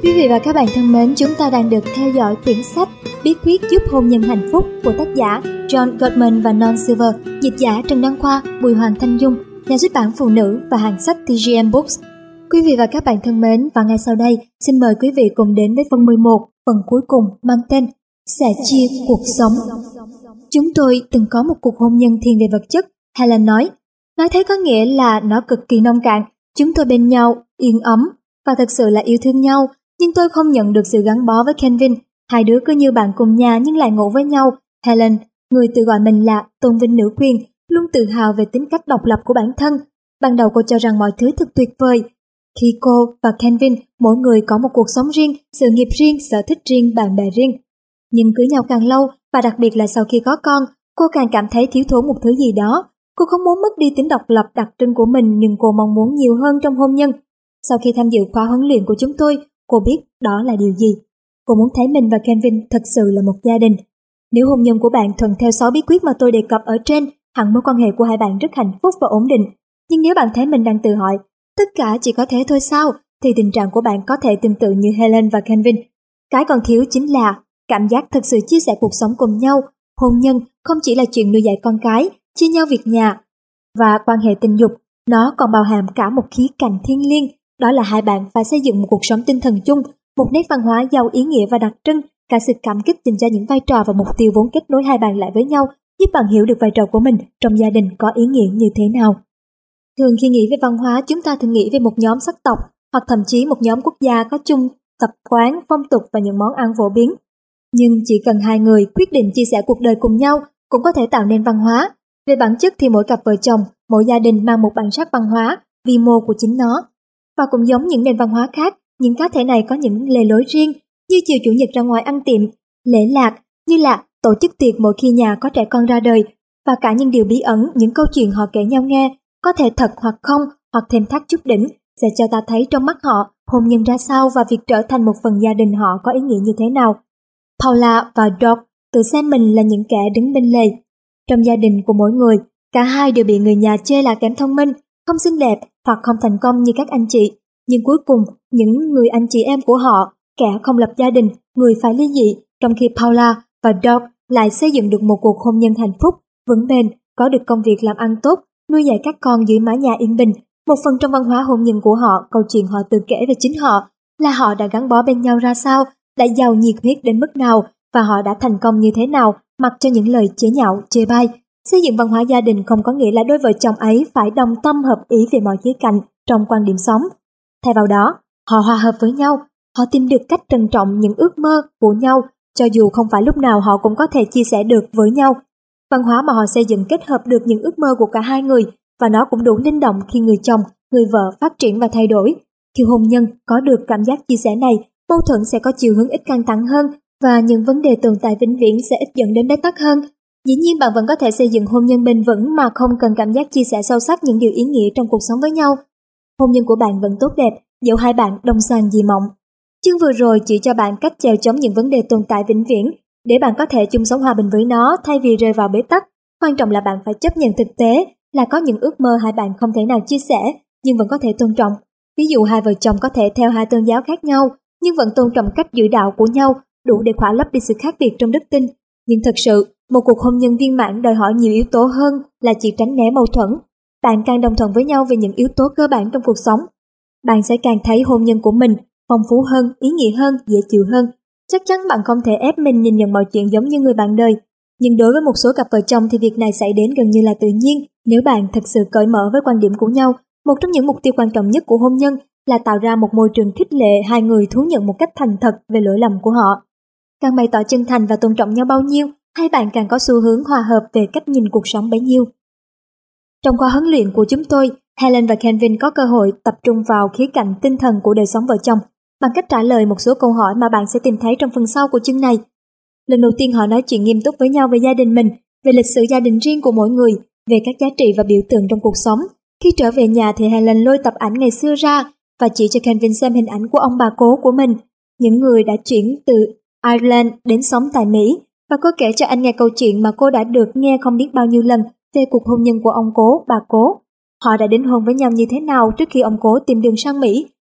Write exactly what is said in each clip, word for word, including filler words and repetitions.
Quý vị và các bạn thân mến, chúng ta đang được theo dõi quyển sách Bí quyết giúp hôn nhân hạnh phúc của tác giả John Gottman và Non Silver, dịch giả Trần Đăng Khoa, Bùi Hoàng Thanh Dung, nhà xuất bản Phụ Nữ và hàng sách tê giê em Books. Quý vị và các bạn thân mến, và ngay sau đây, xin mời quý vị cùng đến với phần mười một, phần cuối cùng mang tên Sẻ chia cuộc sống. Chúng tôi từng có một cuộc hôn nhân thiên về vật chất, Helen nói. Nói thế có nghĩa là nó cực kỳ nông cạn. Chúng tôi bên nhau, yên ấm và thật sự là yêu thương nhau, nhưng tôi không nhận được sự gắn bó với Kevin. Hai đứa cứ như bạn cùng nhà nhưng lại ngủ với nhau. Helen, người tự gọi mình là tôn vinh nữ quyền, luôn tự hào về tính cách độc lập của bản thân. Ban đầu cô cho rằng mọi thứ thật tuyệt vời. Khi cô và Kevin mỗi người có một cuộc sống riêng, sự nghiệp riêng, sở thích riêng, bạn bè riêng. Nhưng cưới nhau càng lâu, và đặc biệt là sau khi có con, cô càng cảm thấy thiếu thốn một thứ gì đó. Cô không muốn mất đi tính độc lập đặc trưng của mình, nhưng cô mong muốn nhiều hơn trong hôn nhân. Sau khi tham dự khóa huấn luyện của chúng tôi, cô biết đó là điều gì. Cô muốn thấy mình và Kevin thật sự là một gia đình. Nếu hôn nhân của bạn thuận theo sáu bí quyết mà tôi đề cập ở trên, hẳn mối quan hệ của hai bạn rất hạnh phúc và ổn định. Nhưng nếu bạn thấy mình đang tự hỏi, tất cả chỉ có thế thôi sao, thì tình trạng của bạn có thể tương tự như Helen và Kevin. Cái còn thiếu chính là cảm giác thật sự chia sẻ cuộc sống cùng nhau. Hôn nhân không chỉ là chuyện nuôi dạy con cái, chia nhau việc nhà và quan hệ tình dục, nó còn bao hàm cả một khía cạnh thiêng liêng, đó là hai bạn phải xây dựng một cuộc sống tinh thần chung, một nét văn hóa giàu ý nghĩa và đặc trưng, cả sự cảm kích dành cho những vai trò và mục tiêu vốn kết nối hai bạn lại với nhau, giúp bạn hiểu được vai trò của mình trong gia đình có ý nghĩa như thế nào. Thường khi nghĩ về văn hóa, chúng ta thường nghĩ về một nhóm sắc tộc hoặc thậm chí một nhóm quốc gia có chung tập quán, phong tục và những món ăn phổ biến. Nhưng chỉ cần hai người quyết định chia sẻ cuộc đời cùng nhau cũng có thể tạo nên văn hóa. Về bản chất thì mỗi cặp vợ chồng, mỗi gia đình mang một bản sắc văn hóa, vi mô của chính nó. Và cũng giống những nền văn hóa khác, những cá thể này có những lề lối riêng, như chiều chủ nhật ra ngoài ăn tiệm, lễ lạc, như là tổ chức tiệc mỗi khi nhà có trẻ con ra đời, và cả những điều bí ẩn, những câu chuyện họ kể nhau nghe, có thể thật hoặc không, hoặc thêm thắt chút đỉnh, sẽ cho ta thấy trong mắt họ hôn nhân ra sao và việc trở thành một phần gia đình họ có ý nghĩa như thế nào. Paula và Doug tự xem mình là những kẻ đứng bên lề. Trong gia đình của mỗi người, cả hai đều bị người nhà chê là kém thông minh, không xinh đẹp hoặc không thành công như các anh chị. Nhưng cuối cùng, những người anh chị em của họ, kẻ không lập gia đình, người phải ly dị, trong khi Paula và Doug lại xây dựng được một cuộc hôn nhân hạnh phúc, vững bền, có được công việc làm ăn tốt, nuôi dạy các con dưới mái nhà yên bình. Một phần trong văn hóa hôn nhân của họ, câu chuyện họ tự kể về chính họ, là họ đã gắn bó bên nhau ra sao, đã giàu nhiệt huyết đến mức nào, và họ đã thành công như thế nào, mặc cho những lời chế nhạo, chê bai. Xây dựng văn hóa gia đình không có nghĩa là đôi vợ chồng ấy phải đồng tâm hợp ý về mọi khía cạnh trong quan điểm sống. Thay vào đó, họ hòa hợp với nhau, họ tìm được cách trân trọng những ước mơ của nhau, cho dù không phải lúc nào họ cũng có thể chia sẻ được với nhau. Văn hóa mà họ xây dựng kết hợp được những ước mơ của cả hai người, và nó cũng đủ linh động khi người chồng, người vợ phát triển và thay đổi. Khi hôn nhân có được cảm giác chia sẻ này, mâu thuẫn sẽ có chiều hướng ít căng thẳng hơn, và những vấn đề tồn tại vĩnh viễn sẽ ít dẫn đến bế tắc hơn. Dĩ nhiên bạn vẫn có thể xây dựng hôn nhân bền vững mà không cần cảm giác chia sẻ sâu sắc những điều ý nghĩa trong cuộc sống với nhau. Hôn nhân của bạn vẫn tốt đẹp, dẫu hai bạn đồng sàng dị mộng. Chương vừa rồi chỉ cho bạn cách chèo chống những vấn đề tồn tại vĩnh viễn, để bạn có thể chung sống hòa bình với nó thay vì rơi vào bế tắc. Quan trọng là bạn phải chấp nhận thực tế là có những ước mơ hai bạn không thể nào chia sẻ, nhưng vẫn có thể tôn trọng. Ví dụ hai vợ chồng có thể theo hai tôn giáo khác nhau, nhưng vẫn tôn trọng cách giữ đạo của nhau, đủ để khỏa lấp đi sự khác biệt trong đức tin. Nhưng thật sự, một cuộc hôn nhân viên mãn đòi hỏi nhiều yếu tố hơn là chỉ tránh né mâu thuẫn. Bạn càng đồng thuận với nhau về những yếu tố cơ bản trong cuộc sống, bạn sẽ càng thấy hôn nhân của mình phong phú hơn, ý nghĩa hơn, dễ chịu hơn. Chắc chắn bạn không thể ép mình nhìn nhận mọi chuyện giống như người bạn đời. Nhưng đối với một số cặp vợ chồng thì việc này xảy đến gần như là tự nhiên. Nếu bạn thật sự cởi mở với quan điểm của nhau, một trong những mục tiêu quan trọng nhất của hôn nhân là tạo ra một môi trường khích lệ hai người thú nhận một cách thành thật về lỗi lầm của họ. Càng bày tỏ chân thành và tôn trọng nhau bao nhiêu, hai bạn càng có xu hướng hòa hợp về cách nhìn cuộc sống bấy nhiêu. Trong khóa huấn luyện của chúng tôi, Helen và Kevin có cơ hội tập trung vào khía cạnh tinh thần của đời sống vợ chồng bằng cách trả lời một số câu hỏi mà bạn sẽ tìm thấy trong phần sau của chương này. Lần đầu tiên họ nói chuyện nghiêm túc với nhau về gia đình mình, về lịch sử gia đình riêng của mỗi người, về các giá trị và biểu tượng trong cuộc sống. Khi trở về nhà thì Helen lôi tập ảnh ngày xưa ra và chỉ cho Kevin xem hình ảnh của ông bà cố của mình, những người đã chuyển từ Ireland đến sống tại Mỹ, và cô kể cho anh nghe câu chuyện mà cô đã được nghe không biết bao nhiêu lần về cuộc hôn nhân của ông cố, bà cố. Họ đã đính hôn với nhau như thế nào trước khi ông cố tìm đường sang Mỹ,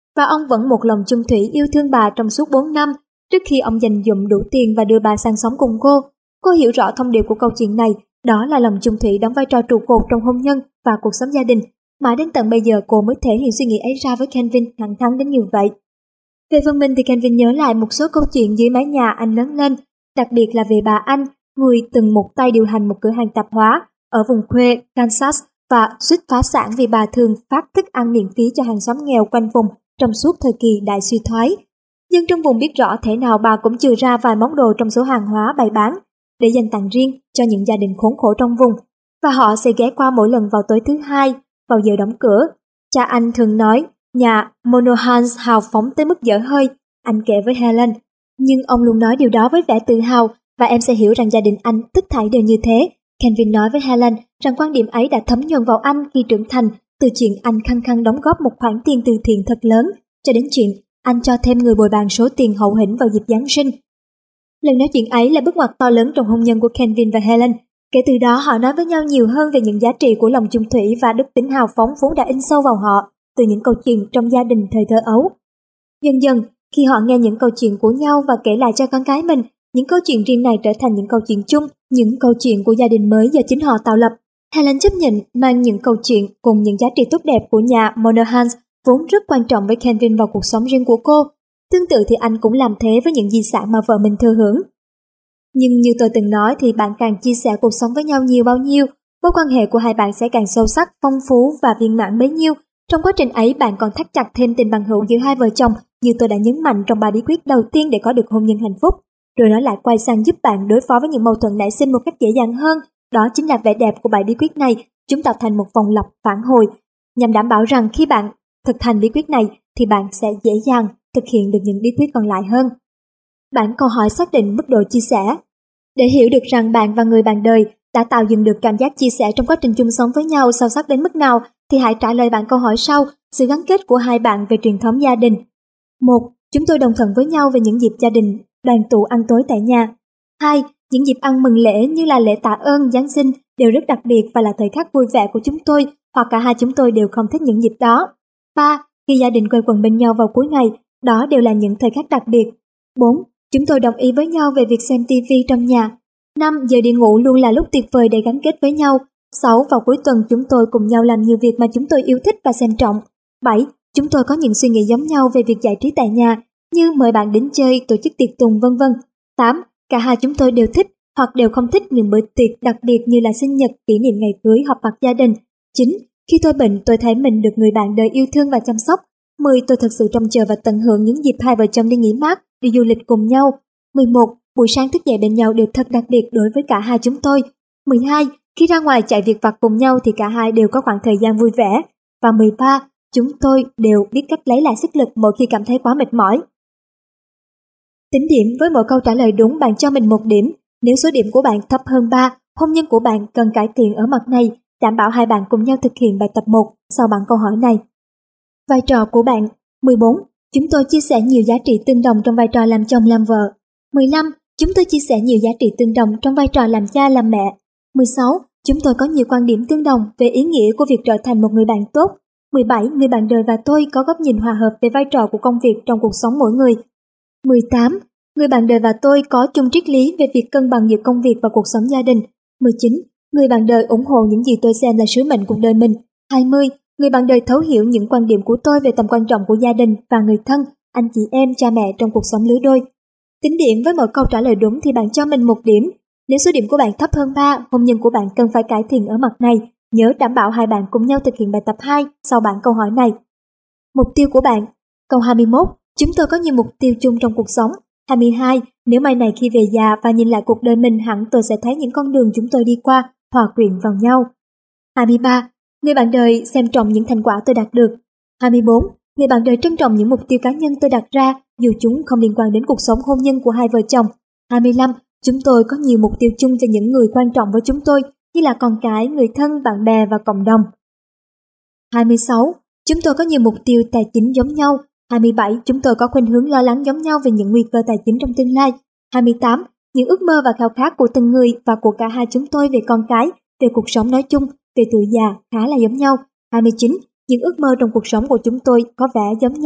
và ông vẫn một lòng chung thủy yêu thương bà trong suốt bốn năm trước khi ông dành dụm đủ tiền và đưa bà sang sống cùng cô. Cô hiểu rõ thông điệp của câu chuyện này, đó là lòng chung thủy đóng vai trò trụ cột trong hôn nhân và cuộc sống gia đình. Mãi đến tận bây giờ cô mới thể hiện suy nghĩ ấy ra với Kelvin thẳng thắn đến như vậy. Về phần mình thì Kelvin nhớ lại một số câu chuyện dưới mái nhà anh lớn lên, đặc biệt là về bà Anh, người từng một tay điều hành một cửa hàng tạp hóa ở vùng quê Kansas và suýt phá sản vì bà thường phát thức ăn miễn phí cho hàng xóm nghèo quanh vùng trong suốt thời kỳ đại suy thoái. Dân trong vùng biết rõ thể nào bà cũng chừa ra vài món đồ trong số hàng hóa bày bán để dành tặng riêng cho những gia đình khốn khổ trong vùng, và họ sẽ ghé qua mỗi lần vào tối thứ hai, vào giờ đóng cửa. Cha anh thường nói nhà Monohans hào phóng tới mức dở hơi, anh kể với Helen, nhưng ông luôn nói điều đó với vẻ tự hào và em sẽ hiểu rằng gia đình anh tất thảy đều như thế. Kelvin nói với Helen rằng quan điểm ấy đã thấm nhuần vào anh khi trưởng thành, từ chuyện anh khăng khăng đóng góp một khoản tiền từ thiện thật lớn cho đến chuyện anh cho thêm người bồi bàn số tiền hậu hĩnh vào dịp Giáng sinh. Lần nói chuyện ấy là bước ngoặt to lớn trong hôn nhân của Kelvin và Helen. Kể từ đó họ nói với nhau nhiều hơn về những giá trị của lòng chung thủy và đức tính hào phóng vốn đã in sâu vào họ từ những câu chuyện trong gia đình thời thơ ấu. Dần dần, khi họ nghe những câu chuyện của nhau và kể lại cho con cái mình, những câu chuyện riêng này trở thành những câu chuyện chung, những câu chuyện của gia đình mới do chính họ tạo lập. Helen chấp nhận mang những câu chuyện cùng những giá trị tốt đẹp của nhà Monohans vốn rất quan trọng với Kelvin vào cuộc sống riêng của cô. Tương tự thì anh cũng làm thế với những di sản mà vợ mình thừa hưởng. Nhưng như tôi từng nói thì bạn càng chia sẻ cuộc sống với nhau nhiều bao nhiêu, mối quan hệ của hai bạn sẽ càng sâu sắc, phong phú và viên mãn bấy nhiêu. Trong quá trình ấy bạn còn thắt chặt thêm tình bằng hữu giữa hai vợ chồng, như tôi đã nhấn mạnh trong bài bí quyết đầu tiên để có được hôn nhân hạnh phúc. Rồi nó lại quay sang giúp bạn đối phó với những mâu thuẫn nảy sinh một cách dễ dàng hơn. Đó chính là vẻ đẹp của bài bí quyết này, chúng tạo thành một vòng lặp phản hồi, nhằm đảm bảo rằng khi bạn thực hành bí quyết này thì bạn sẽ dễ dàng thực hiện được những bí quyết còn lại hơn. Bản câu hỏi xác định mức độ chia sẻ. Để hiểu được rằng bạn và người bạn đời đã tạo dựng được cảm giác chia sẻ trong quá trình chung sống với nhau sâu sắc đến mức nào, thì hãy trả lời bản câu hỏi sau, sự gắn kết của hai bạn về truyền thống gia đình. một. Chúng tôi đồng thuận với nhau về những dịp gia đình đoàn tụ ăn tối tại nhà. hai. Những dịp ăn mừng lễ như là lễ tạ ơn, Giáng sinh đều rất đặc biệt và là thời khắc vui vẻ của chúng tôi, hoặc cả hai chúng tôi đều không thích những dịp đó. ba. Khi gia đình quây quần bên nhau vào cuối ngày, đó đều là những thời khắc đặc biệt. bốn. Chúng tôi đồng ý với nhau về việc xem ti vi trong nhà. năm. Giờ đi ngủ luôn là lúc tuyệt vời để gắn kết với nhau. sáu. Vào cuối tuần chúng tôi cùng nhau làm nhiều việc mà chúng tôi yêu thích và xem trọng. bảy. Chúng tôi có những suy nghĩ giống nhau về việc giải trí tại nhà, như mời bạn đến chơi, tổ chức tiệc tùng vân vân. tám. Cả hai chúng tôi đều thích hoặc đều không thích những bữa tiệc đặc biệt như là sinh nhật, kỷ niệm ngày cưới, họp mặt gia đình. chín. Khi tôi bệnh, tôi thấy mình được người bạn đời yêu thương và chăm sóc. mười. Tôi thực sự trông chờ và tận hưởng những dịp hai vợ chồng đi nghỉ mát, đi du lịch cùng nhau. mười một. Buổi sáng thức dậy bên nhau đều thật đặc biệt đối với cả hai chúng tôi. mười hai. Khi ra ngoài chạy việc vặt cùng nhau thì cả hai đều có khoảng thời gian vui vẻ. Và mười ba. Chúng tôi đều biết cách lấy lại sức lực mỗi khi cảm thấy quá mệt mỏi. Tính điểm. Với mỗi câu trả lời đúng bạn cho mình một điểm. Nếu số điểm của bạn thấp hơn ba, hôn nhân của bạn cần cải thiện ở mặt này. Đảm bảo hai bạn cùng nhau thực hiện bài tập một sau bản câu hỏi này. Vai trò của bạn. mười bốn. Chúng tôi chia sẻ nhiều giá trị tương đồng trong vai trò làm chồng làm vợ. mười lăm. Chúng tôi chia sẻ nhiều giá trị tương đồng trong vai trò làm cha làm mẹ. mười sáu. Chúng tôi có nhiều quan điểm tương đồng về ý nghĩa của việc trở thành một người bạn tốt. mười bảy. Người bạn đời và tôi có góc nhìn hòa hợp về vai trò của công việc trong cuộc sống mỗi người. mười tám. Người bạn đời và tôi có chung triết lý về việc cân bằng giữa công việc và cuộc sống gia đình. mười chín. Người bạn đời ủng hộ những gì tôi xem là sứ mệnh cuộc đời mình. hai mươi. Người bạn đời thấu hiểu những quan điểm của tôi về tầm quan trọng của gia đình và người thân, anh chị em, cha mẹ trong cuộc sống lứa đôi. Tính điểm. Với mỗi câu trả lời đúng thì bạn cho mình một điểm. Nếu số điểm của bạn thấp hơn ba, hôn nhân của bạn cần phải cải thiện ở mặt này. Nhớ đảm bảo hai bạn cùng nhau thực hiện bài tập hai sau bản câu hỏi này. Mục tiêu của bạn. Câu hai mươi mốt. Chúng tôi có nhiều mục tiêu chung trong cuộc sống. hai mươi hai. Nếu mai này khi về già và nhìn lại cuộc đời mình, hẳn tôi sẽ thấy những con đường chúng tôi đi qua hòa quyện vào nhau. hai mươi ba. Người bạn đời xem trọng những thành quả tôi đạt được. hai mươi bốn. Người bạn đời trân trọng những mục tiêu cá nhân tôi đặt ra, dù chúng không liên quan đến cuộc sống hôn nhân của hai vợ chồng. hai mươi lăm. Chúng tôi có nhiều mục tiêu chung về những người quan trọng với chúng tôi, như là con cái, người thân, bạn bè và cộng đồng. hai mươi sáu. Chúng tôi có nhiều mục tiêu tài chính giống nhau. hai mươi bảy. Chúng tôi có khuynh hướng lo lắng giống nhau về những nguy cơ tài chính trong tương lai. hai mươi tám. Những ước mơ và khao khát của từng người và của cả hai chúng tôi về con cái, về cuộc sống nói chung, về tuổi già khá là giống nhau. hai mươi chín. Những ước mơ trong cuộc sống của chúng tôi có vẻ giống nhau.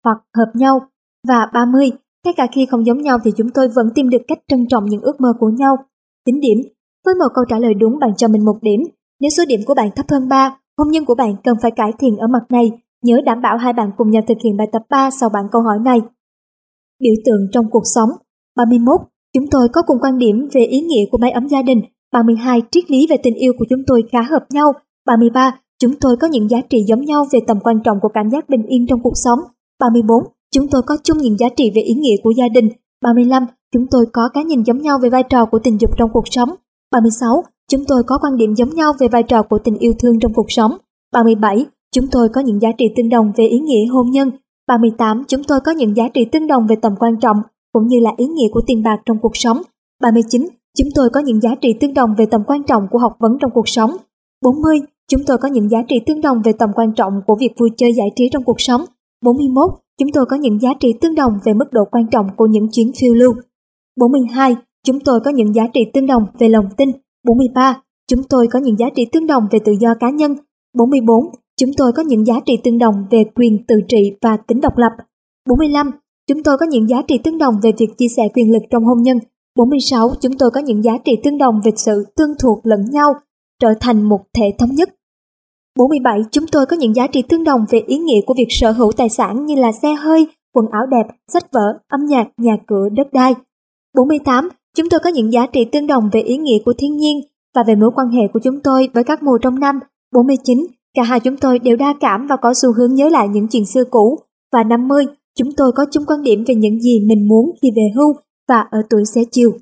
hoặc hợp nhau. Và ba mươi, ngay cả khi không giống nhau thì chúng tôi vẫn tìm được cách trân trọng những ước mơ của nhau. Tính điểm. Với một câu trả lời đúng, bạn cho mình một điểm. Nếu số điểm của bạn thấp hơn ba, hôn nhân của bạn cần phải cải thiện ở mặt này. Nhớ đảm bảo hai bạn cùng nhau thực hiện bài tập ba sau bản câu hỏi này. Biểu tượng trong cuộc sống. ba mươi mốt. Chúng tôi có cùng quan điểm về ý nghĩa của mái ấm gia đình. ba mươi hai. Triết lý về tình yêu của chúng tôi khá hợp nhau. ba mươi ba. Chúng tôi có những giá trị giống nhau về tầm quan trọng của cảm giác bình yên trong cuộc sống. ba mươi bốn. Chúng tôi có chung những giá trị về ý nghĩa của gia đình. ba mươi lăm. Chúng tôi có cái nhìn giống nhau về vai trò của tình dục trong cuộc sống. ba mươi sáu. Chúng tôi có quan điểm giống nhau về vai trò của tình yêu thương trong cuộc sống. ba mươi bảy. Chúng tôi có những giá trị tương đồng về ý nghĩa hôn nhân. ba mươi tám. Chúng tôi có những giá trị tương đồng về tầm quan trọng cũng như là ý nghĩa của tiền bạc trong cuộc sống. ba mươi chín. Chúng tôi có những giá trị tương đồng về tầm quan trọng của học vấn trong cuộc sống. bốn mươi. Chúng tôi có những giá trị tương đồng về tầm quan trọng của việc vui chơi giải trí trong cuộc sống. bốn mươi mốt. Chúng tôi có những giá trị tương đồng về mức độ quan trọng của những chuyến phiêu lưu. bốn mươi hai. Chúng tôi có những giá trị tương đồng về lòng tin. bốn mươi ba. Chúng tôi có những giá trị tương đồng về tự do cá nhân. bốn mươi bốn. Chúng tôi có những giá trị tương đồng về quyền tự trị và tính độc lập. bốn mươi lăm. Chúng tôi có những giá trị tương đồng về việc chia sẻ quyền lực trong hôn nhân. bốn mươi sáu. Chúng tôi có những giá trị tương đồng về sự tương thuộc lẫn nhau, trở thành một thể thống nhất. bốn mươi bảy. Chúng tôi có những giá trị tương đồng về ý nghĩa của việc sở hữu tài sản như là xe hơi, quần áo đẹp, sách vở, âm nhạc, nhà cửa, đất đai. bốn mươi tám. Chúng tôi có những giá trị tương đồng về ý nghĩa của thiên nhiên và về mối quan hệ của chúng tôi với các mùa trong năm. bốn mươi chín. Cả hai chúng tôi đều đa cảm và có xu hướng nhớ lại những chuyện xưa cũ. Và năm mươi. Chúng tôi có chung quan điểm về những gì mình muốn khi về hưu và ở tuổi xế chiều.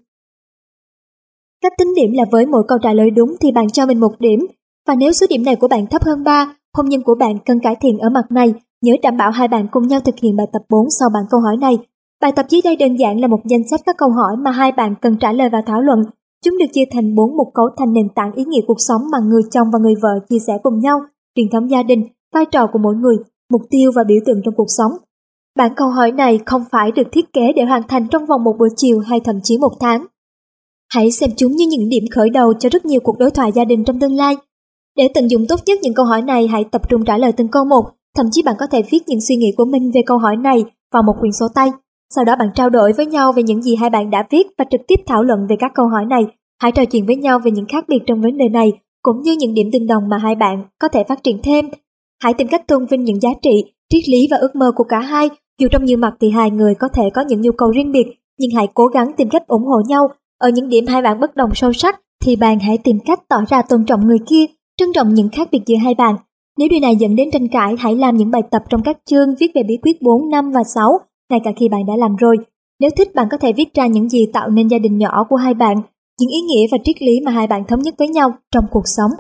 Cách tính điểm là với mỗi câu trả lời đúng thì bạn cho mình một điểm. Và nếu số điểm này của bạn thấp hơn ba, hôn nhân của bạn cần cải thiện ở mặt này. Nhớ đảm bảo hai bạn cùng nhau thực hiện bài tập bốn sau bản câu hỏi này. Bài tập dưới đây đơn giản là một danh sách các câu hỏi mà hai bạn cần trả lời và thảo luận. Chúng được chia thành bốn mục cấu thành nền tảng ý nghĩa cuộc sống mà người chồng và người vợ chia sẻ cùng nhau, truyền thống gia đình, vai trò của mỗi người, mục tiêu và biểu tượng trong cuộc sống. Bản câu hỏi này không phải được thiết kế để hoàn thành trong vòng một buổi chiều hay thậm chí một tháng. Hãy xem chúng như những điểm khởi đầu cho rất nhiều cuộc đối thoại gia đình trong tương lai. Để tận dụng tốt nhất những câu hỏi này, hãy tập trung trả lời từng câu một. Thậm chí bạn có thể viết những suy nghĩ của mình về câu hỏi này vào một quyển sổ tay. Sau đó bạn trao đổi với nhau về những gì hai bạn đã viết và trực tiếp thảo luận về các câu hỏi này. Hãy trò chuyện với nhau về những khác biệt trong vấn đề này, cũng như những điểm tương đồng mà hai bạn có thể phát triển thêm. Hãy tìm cách tôn vinh những giá trị, triết lý và ước mơ của cả hai. Dù trong nhiều mặt thì hai người có thể có những nhu cầu riêng biệt, nhưng hãy cố gắng tìm cách ủng hộ nhau. Ở những điểm hai bạn bất đồng sâu sắc thì bạn hãy tìm cách tỏ ra tôn trọng người kia, trân trọng những khác biệt giữa hai bạn. Nếu điều này dẫn đến tranh cãi, hãy làm những bài tập trong các chương viết về bí quyết bốn, năm và sáu, ngay cả khi bạn đã làm rồi. Nếu thích, bạn có thể viết ra những gì tạo nên gia đình nhỏ của hai bạn, những ý nghĩa và triết lý mà hai bạn thống nhất với nhau trong cuộc sống.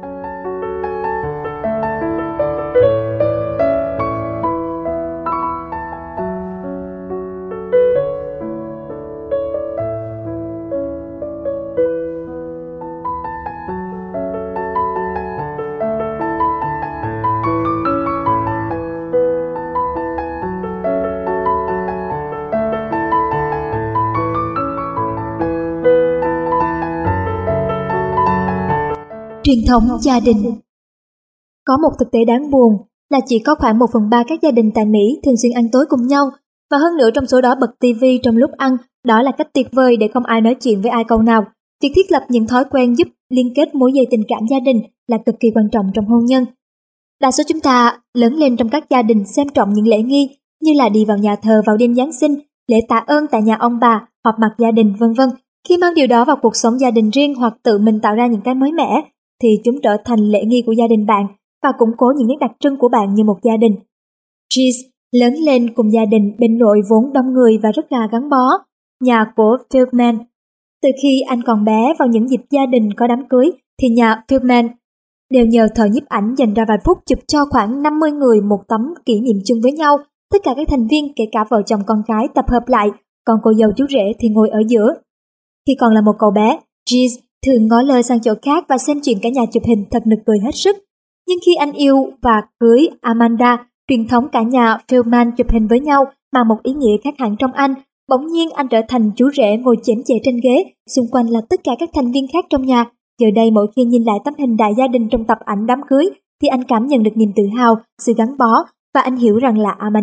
Truyền thống gia đình. Có một thực tế đáng buồn là chỉ có khoảng một phần ba các gia đình tại Mỹ thường xuyên ăn tối cùng nhau, và hơn nữa trong số đó bật tivi trong lúc ăn. Đó là cách tuyệt vời để không ai nói chuyện với ai câu nào. Việc thiết lập những thói quen giúp liên kết mối dây tình cảm gia đình là cực kỳ quan trọng trong hôn nhân. Đa số chúng ta lớn lên trong các gia đình xem trọng những lễ nghi như là đi vào nhà thờ vào đêm Giáng sinh, lễ tạ ơn tại nhà ông bà, họp mặt gia đình, vân vân. Khi mang điều đó vào cuộc sống gia đình riêng hoặc tự mình tạo ra những cái mới mẻ, thì chúng trở thành lễ nghi của gia đình bạn và củng cố những nét đặc trưng của bạn như một gia đình. Cheese lớn lên cùng gia đình bên nội vốn đông người và rất là gắn bó, nhà của Feldman. Từ khi anh còn bé, vào những dịp gia đình có đám cưới thì nhà Feldman đều nhờ thợ nhiếp ảnh dành ra vài phút chụp cho khoảng năm mươi người một tấm kỷ niệm chung với nhau. Tất cả các thành viên, kể cả vợ chồng con cái, tập hợp lại, còn cô dâu chú rể thì ngồi ở giữa. Khi còn là một cậu bé, Cheese thường ngó lơ sang chỗ khác và xem chuyện cả nhà chụp hình thật nực cười hết sức. Nhưng khi anh yêu và cưới Amanda, truyền thống cả nhà Feldman chụp hình với nhau mang một ý nghĩa khác hẳn trong anh. Bỗng nhiên anh trở thành chú rể ngồi chễm chệ trên ghế, xung quanh là tất cả các thành viên khác trong nhà. Giờ đây mỗi khi nhìn lại tấm hình đại gia đình trong tập ảnh đám cưới thì anh cảm nhận được niềm tự hào, sự gắn bó, và anh hiểu rằng là Amanda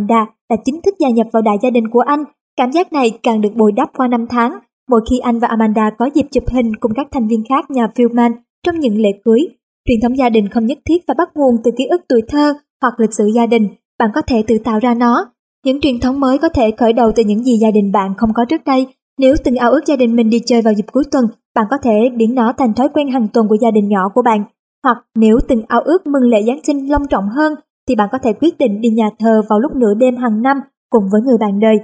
đã chính thức gia nhập vào đại gia đình của anh. Cảm giác này càng được bồi đắp qua năm tháng, mỗi khi anh và Amanda có dịp chụp hình cùng các thành viên khác nhà Philman trong những lễ cưới. Truyền thống gia đình không nhất thiết phải bắt nguồn từ ký ức tuổi thơ hoặc lịch sử gia đình, bạn có thể tự tạo ra nó. Những truyền thống mới có thể khởi đầu từ những gì gia đình bạn không có trước đây. Nếu từng ao ước gia đình mình đi chơi vào dịp cuối tuần, bạn có thể biến nó thành thói quen hàng tuần của gia đình nhỏ của bạn. Hoặc nếu từng ao ước mừng lễ Giáng sinh long trọng hơn, thì bạn có thể quyết định đi nhà thờ vào lúc nửa đêm hàng năm cùng với người bạn đời.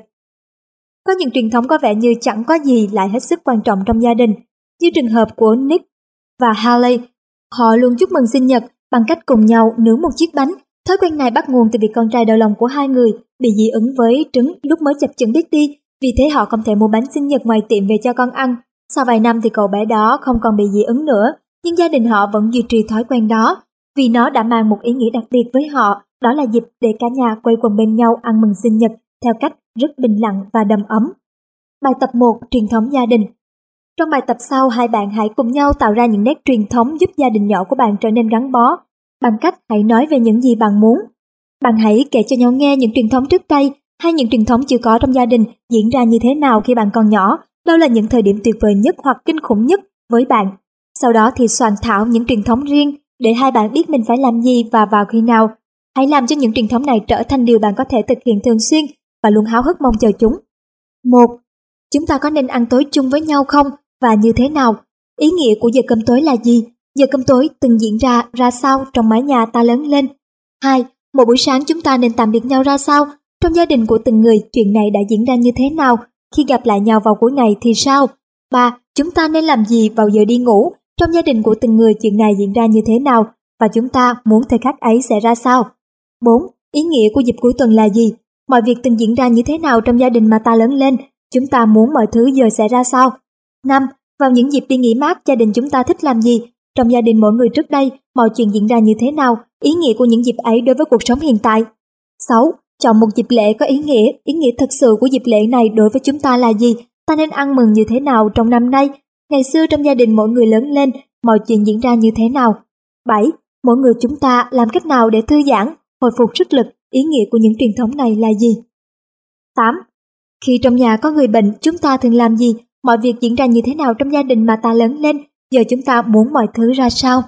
Có những truyền thống có vẻ như chẳng có gì lại hết sức quan trọng trong gia đình, như trường hợp của Nick và Haley. Họ luôn chúc mừng sinh nhật bằng cách cùng nhau nướng một chiếc bánh. Thói quen này bắt nguồn từ việc con trai đầu lòng của hai người bị dị ứng với trứng lúc mới chập chững biết đi, vì thế họ không thể mua bánh sinh nhật ngoài tiệm về cho con ăn. Sau vài năm thì cậu bé đó không còn bị dị ứng nữa, nhưng gia đình họ vẫn duy trì thói quen đó, vì nó đã mang một ý nghĩa đặc biệt với họ, đó là dịp để cả nhà quây quần bên nhau ăn mừng sinh nhật theo cách rất bình lặng và đầm ấm. Bài tập một. Truyền thống gia đình. Trong bài tập sau, hai bạn hãy cùng nhau tạo ra những nét truyền thống giúp gia đình nhỏ của bạn trở nên gắn bó, bằng cách hãy nói về những gì bạn muốn. Bạn hãy kể cho nhau nghe những truyền thống trước đây hay những truyền thống chưa có trong gia đình diễn ra như thế nào khi bạn còn nhỏ, đâu là những thời điểm tuyệt vời nhất hoặc kinh khủng nhất với bạn. Sau đó thì soạn thảo những truyền thống riêng để hai bạn biết mình phải làm gì và vào khi nào. Hãy làm cho những truyền thống này trở thành điều bạn có thể thực hiện thường xuyên và luôn háo hức mong chờ chúng. một. Chúng ta có nên ăn tối chung với nhau không và như thế nào? Ý nghĩa của giờ cơm tối là gì? Giờ cơm tối từng diễn ra ra sao trong mái nhà ta lớn lên? hai. Một buổi sáng chúng ta nên tạm biệt nhau ra sao? Trong gia đình của từng người, chuyện này đã diễn ra như thế nào? Khi gặp lại nhau vào cuối ngày thì sao? ba. Chúng ta nên làm gì vào giờ đi ngủ? Trong gia đình của từng người, chuyện này diễn ra như thế nào? Và chúng ta muốn thời khắc ấy sẽ ra sao? bốn. Ý nghĩa của dịp cuối tuần là gì? Mọi việc từng diễn ra như thế nào trong gia đình mà ta lớn lên? Chúng ta muốn mọi thứ giờ sẽ ra sao? năm. Vào những dịp đi nghỉ mát, gia đình chúng ta thích làm gì? Trong gia đình mỗi người trước đây, mọi chuyện diễn ra như thế nào? Ý nghĩa của những dịp ấy đối với cuộc sống hiện tại. sáu. Chọn một dịp lễ có ý nghĩa. Ý nghĩa thực sự của dịp lễ này đối với chúng ta là gì? Ta nên ăn mừng như thế nào trong năm nay? Ngày xưa trong gia đình mỗi người lớn lên, mọi chuyện diễn ra như thế nào? bảy. Mỗi người chúng ta làm cách nào để thư giãn, hồi phục sức lực? Ý nghĩa của những truyền thống này là gì? tám. Khi trong nhà có người bệnh, chúng ta thường làm gì? Mọi việc diễn ra như thế nào trong gia đình mà ta lớn lên? Giờ chúng ta muốn mọi thứ ra sao?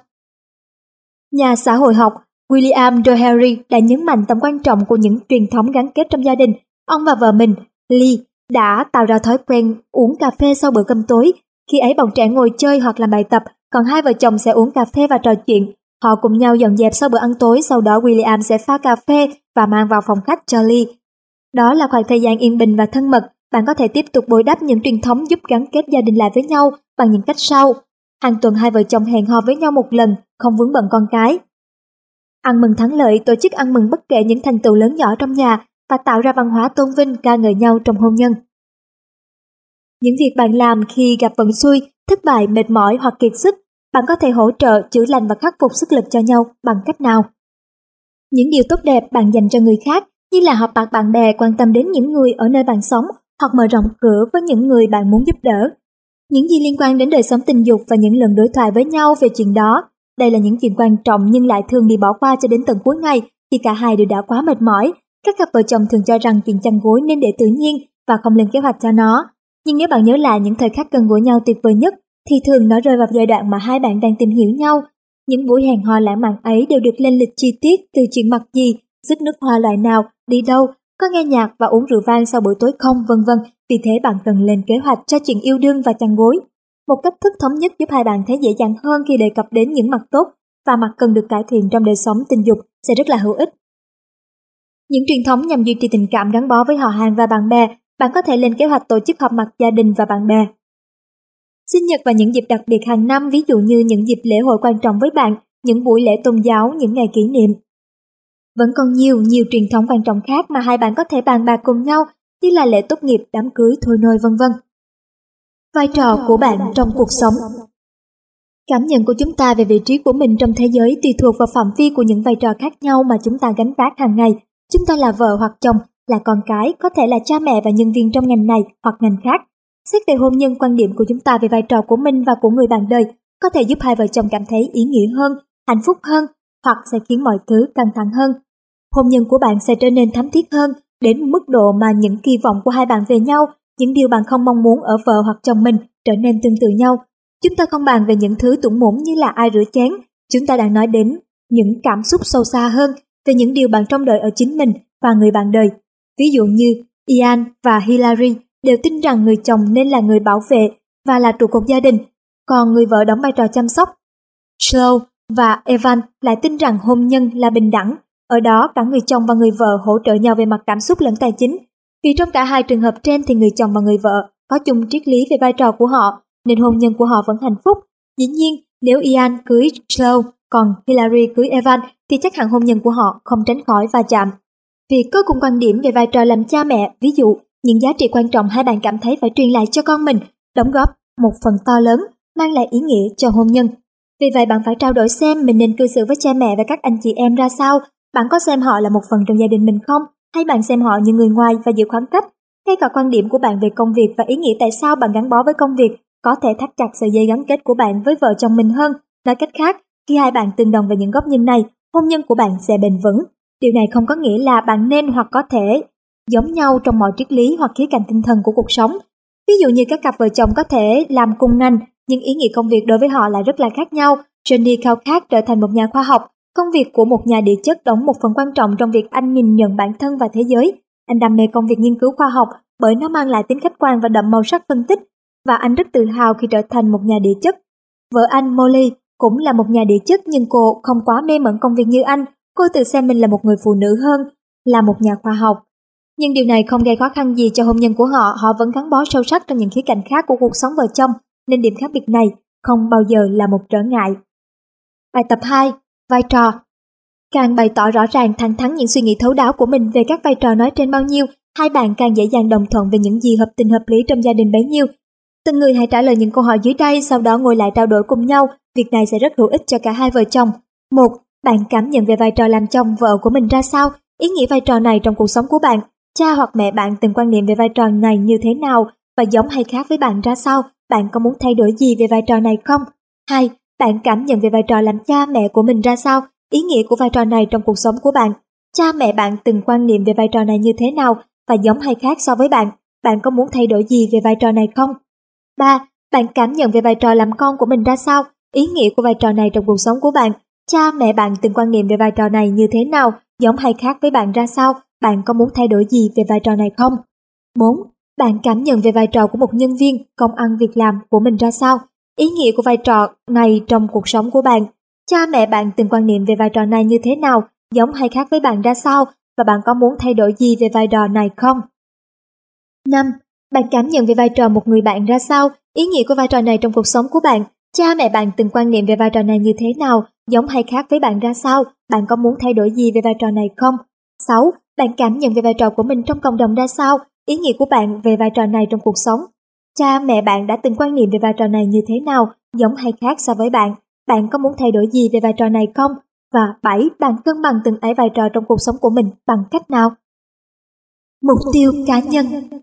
Nhà xã hội học William Doherty đã nhấn mạnh tầm quan trọng của những truyền thống gắn kết trong gia đình. Ông và vợ mình, Lee, đã tạo ra thói quen uống cà phê sau bữa cơm tối. Khi ấy bọn trẻ ngồi chơi hoặc làm bài tập, còn hai vợ chồng sẽ uống cà phê và trò chuyện. Họ cùng nhau dọn dẹp sau bữa ăn tối, sau đó William sẽ pha cà phê và mang vào phòng khách cho Lee. Đó là khoảng thời gian yên bình và thân mật. Bạn có thể tiếp tục bồi đắp những truyền thống giúp gắn kết gia đình lại với nhau bằng những cách sau. Hàng tuần hai vợ chồng hẹn hò với nhau một lần, không vướng bận con cái. Ăn mừng thắng lợi, tổ chức ăn mừng bất kể những thành tựu lớn nhỏ trong nhà và tạo ra văn hóa tôn vinh ca ngợi nhau trong hôn nhân. Những việc bạn làm khi gặp vận xui, thất bại, mệt mỏi hoặc kiệt sức, bạn có thể hỗ trợ, chữa lành và khắc phục sức lực cho nhau bằng cách nào? Những điều tốt đẹp bạn dành cho người khác, như là họp bạc bạn bè, quan tâm đến những người ở nơi bạn sống, hoặc mở rộng cửa với những người bạn muốn giúp đỡ. Những gì liên quan đến đời sống tình dục và những lần đối thoại với nhau về chuyện đó. Đây là những chuyện quan trọng nhưng lại thường bị bỏ qua cho đến tận cuối ngày khi cả hai đều đã quá mệt mỏi. Các cặp vợ chồng thường cho rằng chuyện chăn gối nên để tự nhiên và không lên kế hoạch cho nó. Nhưng nếu bạn nhớ lại những thời khắc gần gũi nhau tuyệt vời nhất, thì thường nó rơi vào giai đoạn mà hai bạn đang tìm hiểu nhau. Những buổi hẹn hò lãng mạn ấy đều được lên lịch chi tiết, từ chuyện mặc gì, xức nước hoa loại nào, đi đâu, có nghe nhạc và uống rượu vang sau bữa tối không, vân vân. Vì thế bạn cần lên kế hoạch cho chuyện yêu đương và chăn gối. Một cách thức thống nhất giúp hai bạn thấy dễ dàng hơn khi đề cập đến những mặt tốt và mặt cần được cải thiện trong đời sống tình dục sẽ rất là hữu ích. Những truyền thống nhằm duy trì tình cảm gắn bó với họ hàng và bạn bè, bạn có thể lên kế hoạch tổ chức họp mặt gia đình và bạn bè. Sinh nhật và những dịp đặc biệt hàng năm, ví dụ như những dịp lễ hội quan trọng với bạn, những buổi lễ tôn giáo, những ngày kỷ niệm. Vẫn còn nhiều, nhiều truyền thống quan trọng khác mà hai bạn có thể bàn bạc cùng nhau, như là lễ tốt nghiệp, đám cưới, thôi nôi, vân vân. Vai trò của bạn trong cuộc sống. Cảm nhận của chúng ta về vị trí của mình trong thế giới tùy thuộc vào phạm vi của những vai trò khác nhau mà chúng ta gánh vác hàng ngày. Chúng ta là vợ hoặc chồng, là con cái, có thể là cha mẹ và nhân viên trong ngành này hoặc ngành khác. Xét về hôn nhân, quan điểm của chúng ta về vai trò của mình và của người bạn đời có thể giúp hai vợ chồng cảm thấy ý nghĩa hơn, hạnh phúc hơn, hoặc sẽ khiến mọi thứ căng thẳng hơn. Hôn nhân của bạn sẽ trở nên thắm thiết hơn đến mức độ mà những kỳ vọng của hai bạn về nhau, những điều bạn không mong muốn ở vợ hoặc chồng mình trở nên tương tự nhau. Chúng ta không bàn về những thứ tủng mũng như là ai rửa chén, chúng ta đang nói đến những cảm xúc sâu xa hơn về những điều bạn trông đợi ở chính mình và người bạn đời. Ví dụ như Ian và Hillary đều tin rằng người chồng nên là người bảo vệ và là trụ cột gia đình, còn người vợ đóng vai trò chăm sóc. Sloan và Evan lại tin rằng hôn nhân là bình đẳng, ở đó cả người chồng và người vợ hỗ trợ nhau về mặt cảm xúc lẫn tài chính. Vì trong cả hai trường hợp trên thì người chồng và người vợ có chung triết lý về vai trò của họ, nên hôn nhân của họ vẫn hạnh phúc. Dĩ nhiên, nếu Ian cưới Sloan, còn Hillary cưới Evan thì chắc hẳn hôn nhân của họ không tránh khỏi va chạm. Vì có cùng quan điểm về vai trò làm cha mẹ, ví dụ, những giá trị quan trọng hai bạn cảm thấy phải truyền lại cho con mình, đóng góp một phần to lớn, mang lại ý nghĩa cho hôn nhân. Vì vậy bạn phải trao đổi xem mình nên cư xử với cha mẹ và các anh chị em ra sao. Bạn có xem họ là một phần trong gia đình mình không? Hay bạn xem họ như người ngoài và giữ khoảng cách? Ngay cả quan điểm của bạn về công việc và ý nghĩa tại sao bạn gắn bó với công việc có thể thắt chặt sợi dây gắn kết của bạn với vợ chồng mình hơn. Nói cách khác, khi hai bạn tương đồng về những góc nhìn này, hôn nhân của bạn sẽ bền vững. Điều này không có nghĩa là bạn nên hoặc có thể giống nhau trong mọi triết lý hoặc khía cạnh tinh thần của cuộc sống. Ví dụ như các cặp vợ chồng có thể làm cùng ngành, nhưng ý nghĩa công việc đối với họ lại rất là khác nhau. Johnny khao khát trở thành một nhà khoa học. Công việc của một nhà địa chất đóng một phần quan trọng trong việc anh nhìn nhận bản thân và thế giới. Anh đam mê công việc nghiên cứu khoa học bởi nó mang lại tính khách quan và đậm màu sắc phân tích, và anh rất tự hào khi trở thành một nhà địa chất. Vợ anh Molly cũng là một nhà địa chất, nhưng cô không quá mê mẩn công việc như anh. Cô tự xem mình là một người phụ nữ hơn là một nhà khoa học. Nhưng điều này không gây khó khăn gì cho hôn nhân của họ, họ vẫn gắn bó sâu sắc trong những khía cạnh khác của cuộc sống vợ chồng, nên điểm khác biệt này không bao giờ là một trở ngại. Bài tập hai. Vai trò. Càng bày tỏ rõ ràng thẳng thắn những suy nghĩ thấu đáo của mình về các vai trò nói trên bao nhiêu, hai bạn càng dễ dàng đồng thuận về những gì hợp tình hợp lý trong gia đình bấy nhiêu. Từng người hãy trả lời những câu hỏi dưới đây, sau đó ngồi lại trao đổi cùng nhau. Việc này sẽ rất hữu ích cho cả hai vợ chồng. Một. Bạn cảm nhận về vai trò làm chồng vợ của mình ra sao? Ý nghĩa vai trò này trong cuộc sống của bạn. Cha hoặc mẹ bạn từng quan niệm về vai trò này như thế nào và giống hay khác với bạn ra sao? Bạn có muốn thay đổi gì về vai trò này không? Hai. Bạn cảm nhận về vai trò làm cha mẹ của mình ra sao? Ý nghĩa của vai trò này trong cuộc sống của bạn. Cha mẹ bạn từng quan niệm về vai trò này như thế nào và giống hay khác so với bạn? Bạn có muốn thay đổi gì về vai trò này không? Ba. Bạn cảm nhận về vai trò làm con của mình ra sao? Ý nghĩa của vai trò này trong cuộc sống của bạn. Cha mẹ bạn từng quan niệm về vai trò này như thế nào, giống hay khác với bạn ra sao? Bạn có muốn thay đổi gì về vai trò này không? Bốn. Bạn cảm nhận về vai trò của một nhân viên, công ăn việc làm của mình ra sao? Ý nghĩa của vai trò này trong cuộc sống của bạn. Cha mẹ bạn từng quan niệm về vai trò này như thế nào, giống hay khác với bạn ra sao? Và bạn có muốn thay đổi gì về vai trò này không? Năm. Bạn cảm nhận về vai trò một người bạn ra sao? Ý nghĩa của vai trò này trong cuộc sống của bạn. Cha mẹ bạn từng quan niệm về vai trò này như thế nào, giống hay khác với bạn ra sao? Bạn có muốn thay đổi gì về vai trò này không? Sáu. Bạn cảm nhận về vai trò của mình trong cộng đồng ra sao? Ý nghĩa của bạn về vai trò này trong cuộc sống. Cha mẹ bạn đã từng quan niệm về vai trò này như thế nào, giống hay khác so với bạn? Bạn có muốn thay đổi gì về vai trò này không? Và bảy. Bạn cân bằng từng ấy vai trò trong cuộc sống của mình bằng cách nào? Mục tiêu cá nhân.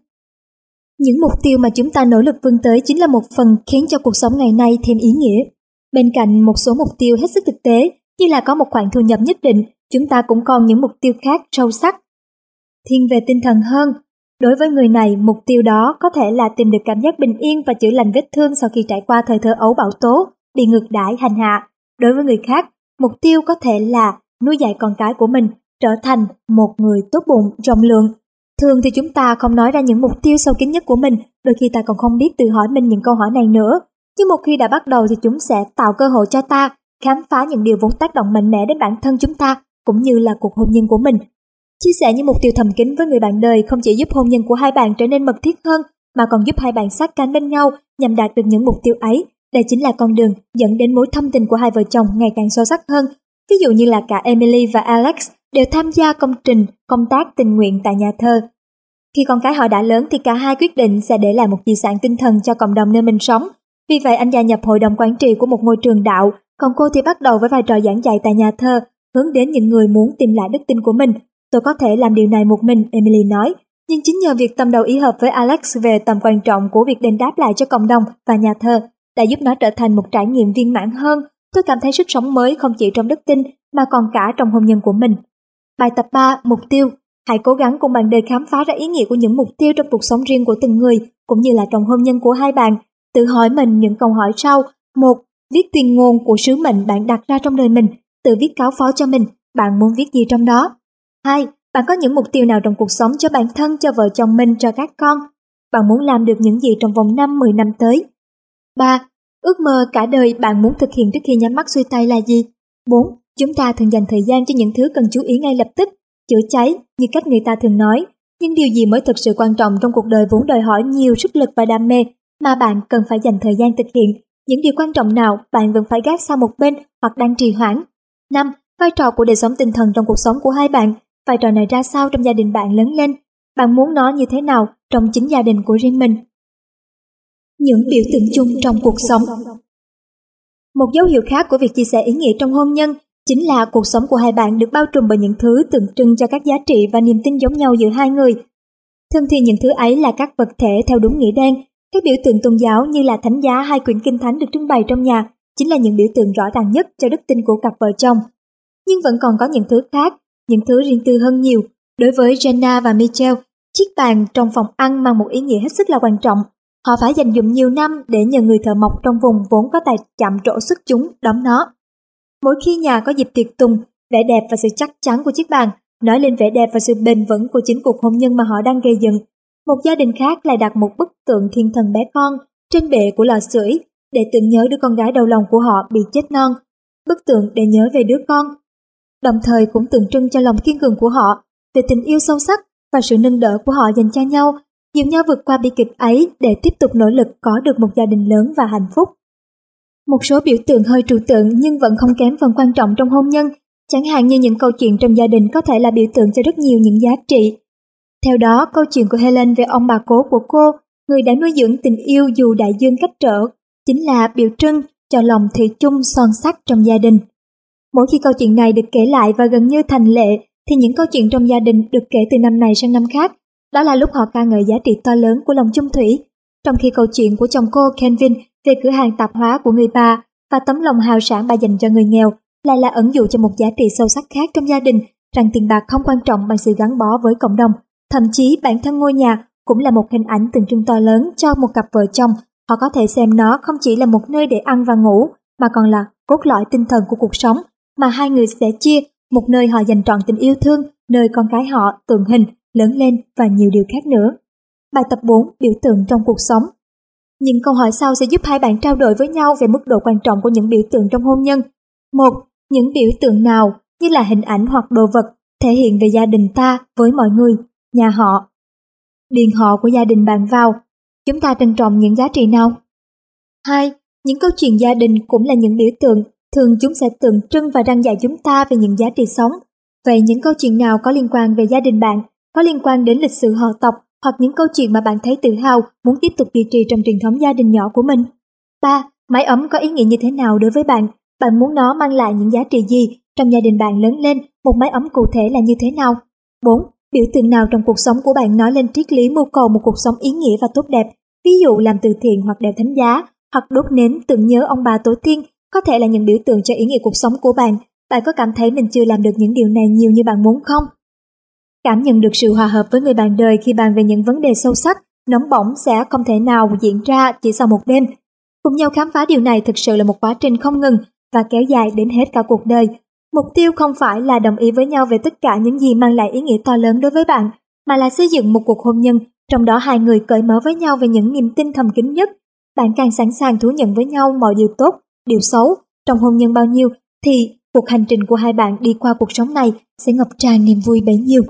Những mục tiêu mà chúng ta nỗ lực vươn tới chính là một phần khiến cho cuộc sống ngày nay thêm ý nghĩa. Bên cạnh một số mục tiêu hết sức thực tế, như là có một khoản thu nhập nhất định, chúng ta cũng còn những mục tiêu khác sâu sắc, thiên về tinh thần hơn. Đối với người này, mục tiêu đó có thể là tìm được cảm giác bình yên và chữa lành vết thương sau khi trải qua thời thơ ấu bão tố, bị ngược đãi hành hạ. Đối với người khác, mục tiêu có thể là nuôi dạy con cái của mình, trở thành một người tốt bụng, rộng lượng. Thường thì chúng ta không nói ra những mục tiêu sâu kín nhất của mình, đôi khi ta còn không biết tự hỏi mình những câu hỏi này nữa. Nhưng một khi đã bắt đầu thì chúng sẽ tạo cơ hội cho ta khám phá những điều vốn tác động mạnh mẽ đến bản thân chúng ta, cũng như là cuộc hôn nhân của mình. Chia sẻ những mục tiêu thầm kín với người bạn đời không chỉ giúp hôn nhân của hai bạn trở nên mật thiết hơn, mà còn giúp hai bạn sát cánh bên nhau nhằm đạt được những mục tiêu ấy. Đây chính là con đường dẫn đến mối thâm tình của hai vợ chồng ngày càng sâu sắc hơn. Ví dụ như là cả Emily và Alex đều tham gia công trình công tác tình nguyện tại nhà thơ. Khi con cái họ đã lớn thì cả hai quyết định sẽ để lại một di sản tinh thần cho cộng đồng nơi mình sống. Vì vậy anh gia nhập hội đồng quản trị của một ngôi trường đạo, còn cô thì bắt đầu với vai trò giảng dạy tại nhà thơ, hướng đến những người muốn tìm lại đức tin của mình. Tôi có thể làm điều này một mình, Emily nói, nhưng chính nhờ việc tâm đầu ý hợp với Alex về tầm quan trọng của việc đền đáp lại cho cộng đồng và nhà thơ đã giúp nó trở thành một trải nghiệm viên mãn hơn. Tôi cảm thấy sức sống mới không chỉ trong đức tin mà còn cả trong hôn nhân của mình. Bài tập ba. Mục tiêu. Hãy cố gắng cùng bạn đời khám phá ra ý nghĩa của những mục tiêu trong cuộc sống riêng của từng người, cũng như là trong hôn nhân của hai bạn. Tự hỏi mình những câu hỏi sau. Một. Viết tuyên ngôn của sứ mệnh bạn đặt ra trong đời mình. Tự viết cáo phó cho mình, bạn muốn viết gì trong đó. Hai. Bạn có những mục tiêu nào trong cuộc sống cho bản thân, cho vợ chồng mình, cho các con? Bạn muốn làm được những gì trong vòng năm mười năm tới? Ba. Ước mơ cả đời bạn muốn thực hiện trước khi nhắm mắt xuôi tay là gì? Bốn. Chúng ta thường dành thời gian cho những thứ cần chú ý ngay lập tức, chữa cháy như cách người ta thường nói. Nhưng điều gì mới thực sự quan trọng trong cuộc đời vốn đòi hỏi nhiều sức lực và đam mê mà bạn cần phải dành thời gian thực hiện? Những điều quan trọng nào bạn vẫn phải gác sang một bên hoặc đang trì hoãn? Năm. Vai trò của đời sống tinh thần trong cuộc sống của hai bạn. Vai trò này ra sao trong gia đình bạn lớn lên? Bạn muốn nó như thế nào trong chính gia đình của riêng mình? Những biểu tượng chung trong cuộc sống. Một dấu hiệu khác của việc chia sẻ ý nghĩa trong hôn nhân chính là cuộc sống của hai bạn được bao trùm bởi những thứ tượng trưng cho các giá trị và niềm tin giống nhau giữa hai người. Thường thì những thứ ấy là các vật thể theo đúng nghĩa đen. Các biểu tượng tôn giáo như là thánh giá hay quyển kinh thánh được trưng bày trong nhà chính là những biểu tượng rõ ràng nhất cho đức tin của cặp vợ chồng. Nhưng vẫn còn có những thứ khác, những thứ riêng tư hơn nhiều. Đối với Jenna và Michelle, chiếc bàn trong phòng ăn mang một ý nghĩa hết sức là quan trọng. Họ phải dành dụm nhiều năm để nhờ người thợ mộc trong vùng vốn có tài chạm trổ xuất chúng đóng nó. Mỗi khi nhà có dịp tiệc tùng, vẻ đẹp và sự chắc chắn của chiếc bàn nói lên vẻ đẹp và sự bền vững của chính cuộc hôn nhân mà họ đang gây dựng. Một gia đình khác lại đặt một bức tượng thiên thần bé con trên bệ của lò sưởi để tưởng nhớ đứa con gái đầu lòng của họ bị chết non. Bức tượng để nhớ về đứa con, đồng thời cũng tượng trưng cho lòng kiên cường của họ, về tình yêu sâu sắc và sự nâng đỡ của họ dành cho nhau, dìu nhau vượt qua bi kịch ấy để tiếp tục nỗ lực có được một gia đình lớn và hạnh phúc. Một số biểu tượng hơi trừu tượng nhưng vẫn không kém phần quan trọng trong hôn nhân, chẳng hạn như những câu chuyện trong gia đình có thể là biểu tượng cho rất nhiều những giá trị. Theo đó, câu chuyện của Helen về ông bà cố của cô, người đã nuôi dưỡng tình yêu dù đại dương cách trở, chính là biểu trưng cho lòng thủy chung son sắt trong gia đình. Mỗi khi câu chuyện này được kể lại và gần như thành lệ, thì những câu chuyện trong gia đình được kể từ năm này sang năm khác. Đó là lúc họ ca ngợi giá trị to lớn của lòng chung thủy. Trong khi câu chuyện của chồng cô Kelvin về cửa hàng tạp hóa của người bà và tấm lòng hào sảng bà dành cho người nghèo lại là ẩn dụ cho một giá trị sâu sắc khác trong gia đình, rằng tiền bạc không quan trọng bằng sự gắn bó với cộng đồng. Thậm chí bản thân ngôi nhà cũng là một hình ảnh tượng trưng to lớn cho một cặp vợ chồng. Họ có thể xem nó không chỉ là một nơi để ăn và ngủ, mà còn là cốt lõi tinh thần của cuộc sống mà hai người sẽ chia, một nơi họ dành trọn tình yêu thương, nơi con cái họ tượng hình, lớn lên và nhiều điều khác nữa. Bài tập bốn. Biểu tượng trong cuộc sống. Những câu hỏi sau sẽ giúp hai bạn trao đổi với nhau về mức độ quan trọng của những biểu tượng trong hôn nhân. Một. Những biểu tượng nào, như là hình ảnh hoặc đồ vật, thể hiện về gia đình ta với mọi người, nhà họ, điền họ của gia đình bạn vào. Chúng ta trân trọng những giá trị nào? Hai. Những câu chuyện gia đình cũng là những biểu tượng, thường chúng sẽ tượng trưng và răn dạy chúng ta về những giá trị sống. Vậy những câu chuyện nào có liên quan về gia đình bạn, có liên quan đến lịch sử họ tộc, hoặc những câu chuyện mà bạn thấy tự hào muốn tiếp tục duy trì trong truyền thống gia đình nhỏ của mình? Ba. Mái ấm có ý nghĩa như thế nào đối với bạn? Bạn muốn nó mang lại những giá trị gì trong gia đình bạn lớn lên? Một mái ấm cụ thể là như thế nào? Bốn. Biểu tượng nào trong cuộc sống của bạn nói lên triết lý mưu cầu một cuộc sống ý nghĩa và tốt đẹp? Ví dụ làm từ thiện hoặc đeo thánh giá, hoặc đốt nến tưởng nhớ ông bà tổ tiên, có thể là những biểu tượng cho ý nghĩa cuộc sống của bạn. Bạn có cảm thấy mình chưa làm được những điều này nhiều như bạn muốn không? Cảm nhận được sự hòa hợp với người bạn đời khi bàn về những vấn đề sâu sắc, nóng bỏng sẽ không thể nào diễn ra chỉ sau một đêm. Cùng nhau khám phá điều này thực sự là một quá trình không ngừng và kéo dài đến hết cả cuộc đời. Mục tiêu không phải là đồng ý với nhau về tất cả những gì mang lại ý nghĩa to lớn đối với bạn, mà là xây dựng một cuộc hôn nhân, trong đó hai người cởi mở với nhau về những niềm tin thầm kín nhất. Bạn càng sẵn sàng thú nhận với nhau mọi điều tốt, điều xấu trong hôn nhân bao nhiêu, thì cuộc hành trình của hai bạn đi qua cuộc sống này sẽ ngập tràn niềm vui bấy nhiêu.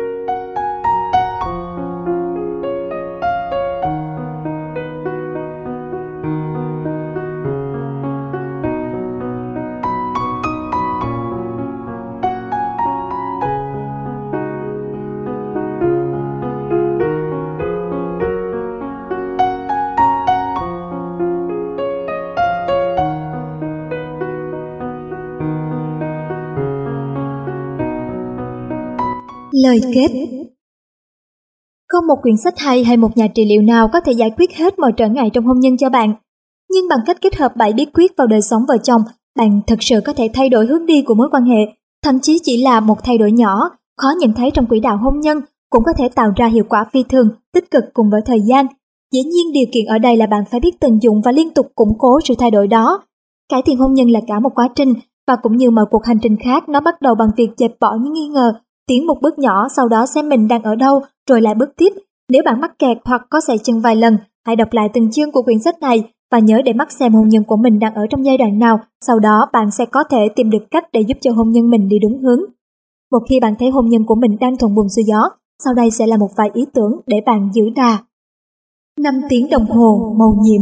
Lời kết. Không một quyển sách hay hay một nhà trị liệu nào có thể giải quyết hết mọi trở ngại trong hôn nhân cho bạn. Nhưng bằng cách kết hợp bảy bí quyết vào đời sống vợ chồng, bạn thật sự có thể thay đổi hướng đi của mối quan hệ, thậm chí chỉ là một thay đổi nhỏ khó nhận thấy trong quỹ đạo hôn nhân cũng có thể tạo ra hiệu quả phi thường, tích cực cùng với thời gian. Dĩ nhiên điều kiện ở đây là bạn phải biết tận dụng và liên tục củng cố sự thay đổi đó. Cải thiện hôn nhân là cả một quá trình, và cũng như mọi cuộc hành trình khác, nó bắt đầu bằng việc dẹp bỏ những nghi ngờ, tiến một bước nhỏ, sau đó xem mình đang ở đâu, rồi lại bước tiếp. Nếu bạn mắc kẹt hoặc có sảy chân vài lần, hãy đọc lại từng chương của quyển sách này và nhớ để mắt xem hôn nhân của mình đang ở trong giai đoạn nào, sau đó bạn sẽ có thể tìm được cách để giúp cho hôn nhân mình đi đúng hướng. Một khi bạn thấy hôn nhân của mình đang thuận buồm xuôi gió, sau đây sẽ là một vài ý tưởng để bạn giữ đà. năm tiếng đồng hồ mầu nhiệm.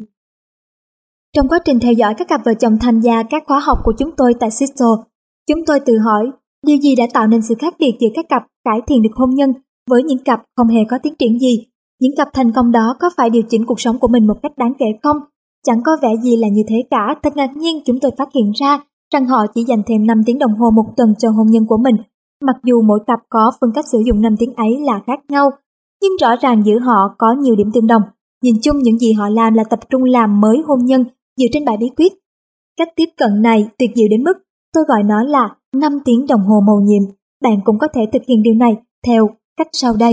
Trong quá trình theo dõi các cặp vợ chồng tham gia các khóa học của chúng tôi tại Sisto, chúng tôi tự hỏi điều gì đã tạo nên sự khác biệt giữa các cặp cải thiện được hôn nhân với những cặp không hề có tiến triển gì. Những cặp thành công đó có phải điều chỉnh cuộc sống của mình một cách đáng kể không? Chẳng có vẻ gì là như thế cả. Thật ngạc nhiên chúng tôi phát hiện ra rằng họ chỉ dành thêm năm tiếng đồng hồ một tuần cho hôn nhân của mình. Mặc dù mỗi cặp có phương cách sử dụng năm tiếng ấy là khác nhau, nhưng rõ ràng giữa họ có nhiều điểm tương đồng. Nhìn chung những gì họ làm là tập trung làm mới hôn nhân dựa trên bài bí quyết. Cách tiếp cận này tuyệt diệu đến mức tôi gọi nó là năm tiếng đồng hồ mầu nhiệm. Bạn cũng có thể thực hiện điều này theo cách sau đây.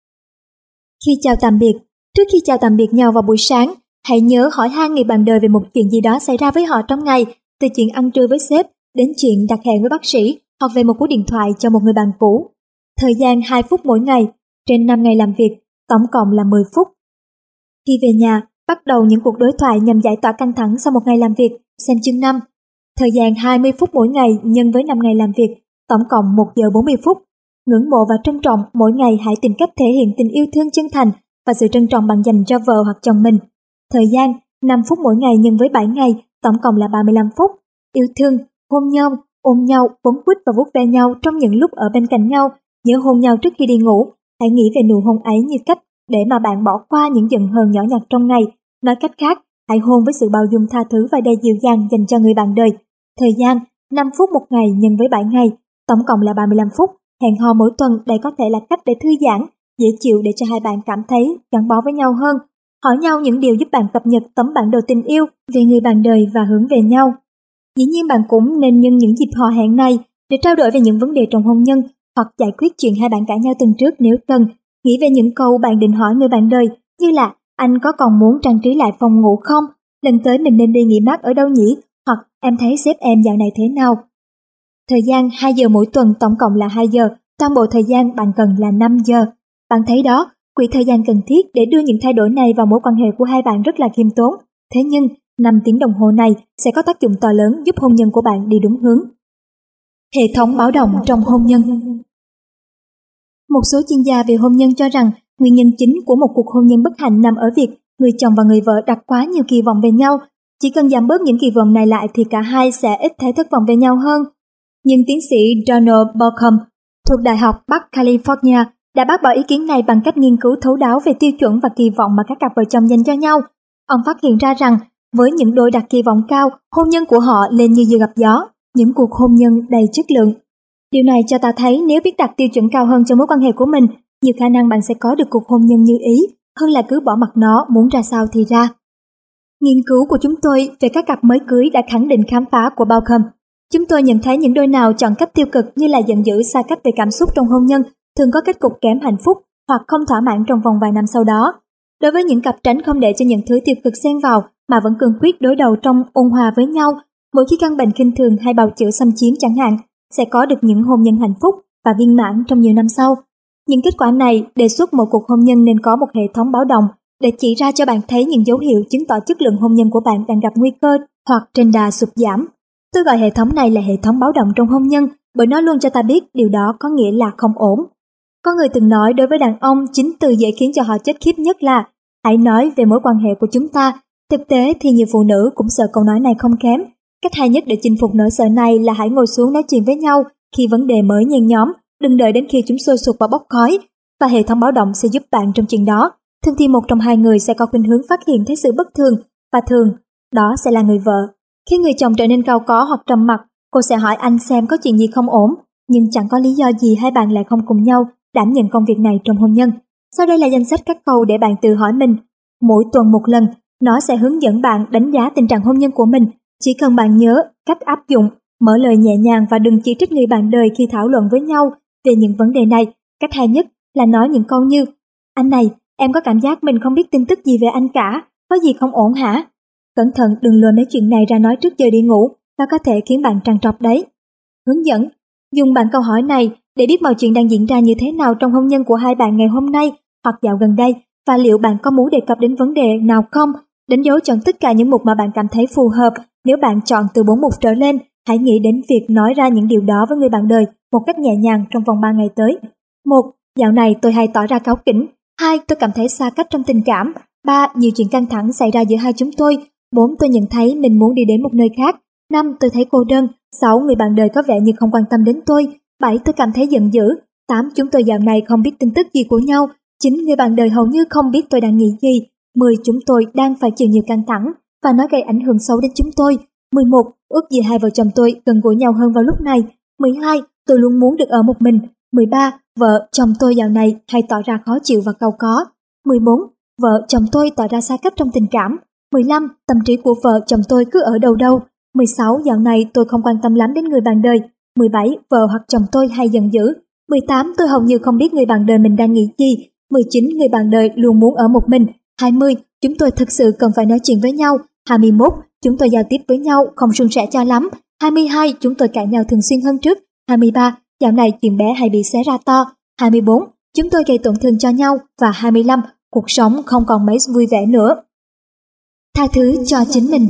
Khi chào tạm biệt, trước khi chào tạm biệt nhau vào buổi sáng, hãy nhớ hỏi han người bạn đời về một chuyện gì đó xảy ra với họ trong ngày, từ chuyện ăn trưa với sếp đến chuyện đặt hẹn với bác sĩ hoặc về một cú điện thoại cho một người bạn cũ. Thời gian hai phút mỗi ngày, trên năm ngày làm việc, tổng cộng là mười phút. Khi về nhà, bắt đầu những cuộc đối thoại nhằm giải tỏa căng thẳng sau một ngày làm việc, xem chương năm. Thời gian hai mươi phút mỗi ngày nhân với năm ngày làm việc, tổng cộng một giờ bốn mươi phút. Ngưỡng mộ và trân trọng, mỗi ngày hãy tìm cách thể hiện tình yêu thương chân thành và sự trân trọng bạn dành cho vợ hoặc chồng mình. Thời gian năm phút mỗi ngày nhân với bảy ngày, tổng cộng là ba mươi lăm phút. Yêu thương, hôn nhau, ôm nhau, quấn quýt và vuốt ve nhau trong những lúc ở bên cạnh nhau. Nhớ hôn nhau trước khi đi ngủ. Hãy nghĩ về nụ hôn ấy như cách để mà bạn bỏ qua những giận hờn nhỏ nhặt trong ngày. Nói cách khác, hãy hôn với sự bao dung tha thứ và đầy dịu dàng dành cho người bạn đời. Thời gian năm phút một ngày nhân với bảy ngày, tổng cộng là ba mươi lăm phút. Hẹn hò mỗi tuần, đây có thể là cách để thư giãn, dễ chịu để cho hai bạn cảm thấy gắn bó với nhau hơn. Hỏi nhau những điều giúp bạn cập nhật tấm bản đồ tình yêu về người bạn đời và hướng về nhau. Dĩ nhiên bạn cũng nên nhân những dịp hò hẹn này để trao đổi về những vấn đề trong hôn nhân hoặc giải quyết chuyện hai bạn cãi nhau tuần trước nếu cần. Nghĩ về những câu bạn định hỏi người bạn đời như là anh có còn muốn trang trí lại phòng ngủ không? Lần tới mình nên đi nghỉ mát ở đâu nhỉ? Hoặc em thấy sếp em dạo này thế nào? Thời gian hai giờ mỗi tuần, tổng cộng là hai giờ, toàn bộ thời gian bạn cần là năm giờ. Bạn thấy đó, quỹ thời gian cần thiết để đưa những thay đổi này vào mối quan hệ của hai bạn rất là khiêm tốn. Thế nhưng, năm tiếng đồng hồ này sẽ có tác dụng to lớn giúp hôn nhân của bạn đi đúng hướng. Hệ thống báo động trong hôn nhân. Một số chuyên gia về hôn nhân cho rằng nguyên nhân chính của một cuộc hôn nhân bất hạnh nằm ở việc người chồng và người vợ đặt quá nhiều kỳ vọng về nhau. Chỉ cần giảm bớt những kỳ vọng này lại thì cả hai sẽ ít thấy thất vọng về nhau hơn. Nhưng tiến sĩ Donald Bauckham thuộc Đại học Bắc California đã bác bỏ ý kiến này bằng cách nghiên cứu thấu đáo về tiêu chuẩn và kỳ vọng mà các cặp vợ chồng dành cho nhau. Ông phát hiện ra rằng với những đôi đặt kỳ vọng cao, hôn nhân của họ lên như diều gặp gió, những cuộc hôn nhân đầy chất lượng. Điều này cho ta thấy nếu biết đặt tiêu chuẩn cao hơn cho mối quan hệ của mình, nhiều khả năng bạn sẽ có được cuộc hôn nhân như ý hơn là cứ bỏ mặc nó muốn ra sao thì ra. Nghiên cứu của chúng tôi về các cặp mới cưới đã khẳng định khám phá của Bauckham. Chúng tôi nhận thấy những đôi nào chọn cách tiêu cực như là giận dữ, xa cách về cảm xúc trong hôn nhân thường có kết cục kém hạnh phúc hoặc không thỏa mãn trong vòng vài năm sau đó. Đối với những cặp tránh không để cho những thứ tiêu cực xen vào mà vẫn cương quyết đối đầu trong ôn hòa với nhau, mỗi khi căn bệnh khinh thường hay bào chữa xâm chiếm chẳng hạn, sẽ có được những hôn nhân hạnh phúc và viên mãn trong nhiều năm sau. Những kết quả này đề xuất một cuộc hôn nhân nên có một hệ thống báo động để chỉ ra cho bạn thấy những dấu hiệu chứng tỏ chất lượng hôn nhân của bạn đang gặp nguy cơ hoặc trên đà sụt giảm. Tôi gọi hệ thống này là hệ thống báo động trong hôn nhân bởi nó luôn cho ta biết điều đó có nghĩa là không ổn. Có người từng nói đối với đàn ông chính từ dễ khiến cho họ chết khiếp nhất là hãy nói về mối quan hệ của chúng ta. Thực tế thì nhiều phụ nữ cũng sợ câu nói này không kém. Cách hay nhất để chinh phục nỗi sợ này là hãy ngồi xuống nói chuyện với nhau khi vấn đề mới nhen nhóm, đừng đợi đến khi chúng sôi sục và bốc khói, và hệ thống báo động sẽ giúp bạn trong chuyện đó. Thường thì một trong hai người sẽ có khuynh hướng phát hiện thấy sự bất thường, và thường đó sẽ là người vợ. Khi người chồng trở nên cau có hoặc trầm mặc, cô sẽ hỏi anh xem có chuyện gì không ổn, nhưng chẳng có lý do gì hai bạn lại không cùng nhau đảm nhận công việc này trong hôn nhân. Sau đây là danh sách các câu để bạn tự hỏi mình. Mỗi tuần một lần, nó sẽ hướng dẫn bạn đánh giá tình trạng hôn nhân của mình. Chỉ cần bạn nhớ cách áp dụng, mở lời nhẹ nhàng và đừng chỉ trích người bạn đời khi thảo luận với nhau, về những vấn đề này. Cách hay nhất là nói những câu như: anh này, em có cảm giác mình không biết tin tức gì về anh cả, có gì không ổn hả? Cẩn thận đừng lôi mấy chuyện này ra nói trước giờ đi ngủ, nó có thể khiến bạn trằn trọc đấy. Hướng dẫn: dùng bản câu hỏi này để biết mọi chuyện đang diễn ra như thế nào trong hôn nhân của hai bạn ngày hôm nay hoặc dạo gần đây, và liệu bạn có muốn đề cập đến vấn đề nào không. Đánh dấu chọn tất cả những mục mà bạn cảm thấy phù hợp. Nếu bạn chọn từ bốn mục trở lên, hãy nghĩ đến việc nói ra những điều đó với người bạn đời một cách nhẹ nhàng trong vòng ba ngày tới. một. Dạo này tôi hay tỏ ra cáu kỉnh. hai. Tôi cảm thấy xa cách trong tình cảm. ba. Nhiều chuyện căng thẳng xảy ra giữa hai chúng tôi. bốn. Tôi nhận thấy mình muốn đi đến một nơi khác. năm. Tôi thấy cô đơn. sáu. Người bạn đời có vẻ như không quan tâm đến tôi. bảy. Tôi cảm thấy giận dữ. tám. Chúng tôi dạo này không biết tin tức gì của nhau. chín. Người bạn đời hầu như không biết tôi đang nghĩ gì. mười. Chúng tôi đang phải chịu nhiều căng thẳng và nó gây ảnh hưởng xấu đến chúng tôi. mười một. Ước gì hai vợ chồng tôi gần gũi nhau hơn vào lúc này. mười hai. Tôi luôn muốn được ở một mình. mười ba. Vợ chồng tôi dạo này hay tỏ ra khó chịu và cau có. mười bốn. Vợ chồng tôi tỏ ra xa cách trong tình cảm. mười lăm. Tâm trí của vợ chồng tôi cứ ở đâu đâu. mười sáu. Dạo này tôi không quan tâm lắm đến người bạn đời. mười bảy. Vợ hoặc chồng tôi hay giận dữ. mười tám. Tôi hầu như không biết người bạn đời mình đang nghĩ gì. mười chín. Người bạn đời luôn muốn ở một mình. hai mươi. Chúng tôi thực sự cần phải nói chuyện với nhau. hai mươi mốt. Chúng tôi giao tiếp với nhau không suôn sẻ cho lắm. hai mươi hai. Chúng tôi cãi nhau thường xuyên hơn trước. hai mươi ba. Dạo này chuyện bé hay bị xé ra to. hai mươi bốn. Chúng tôi gây tổn thương cho nhau. Và hai mươi lăm. Cuộc sống không còn mấy vui vẻ nữa. Tha thứ cho chính mình.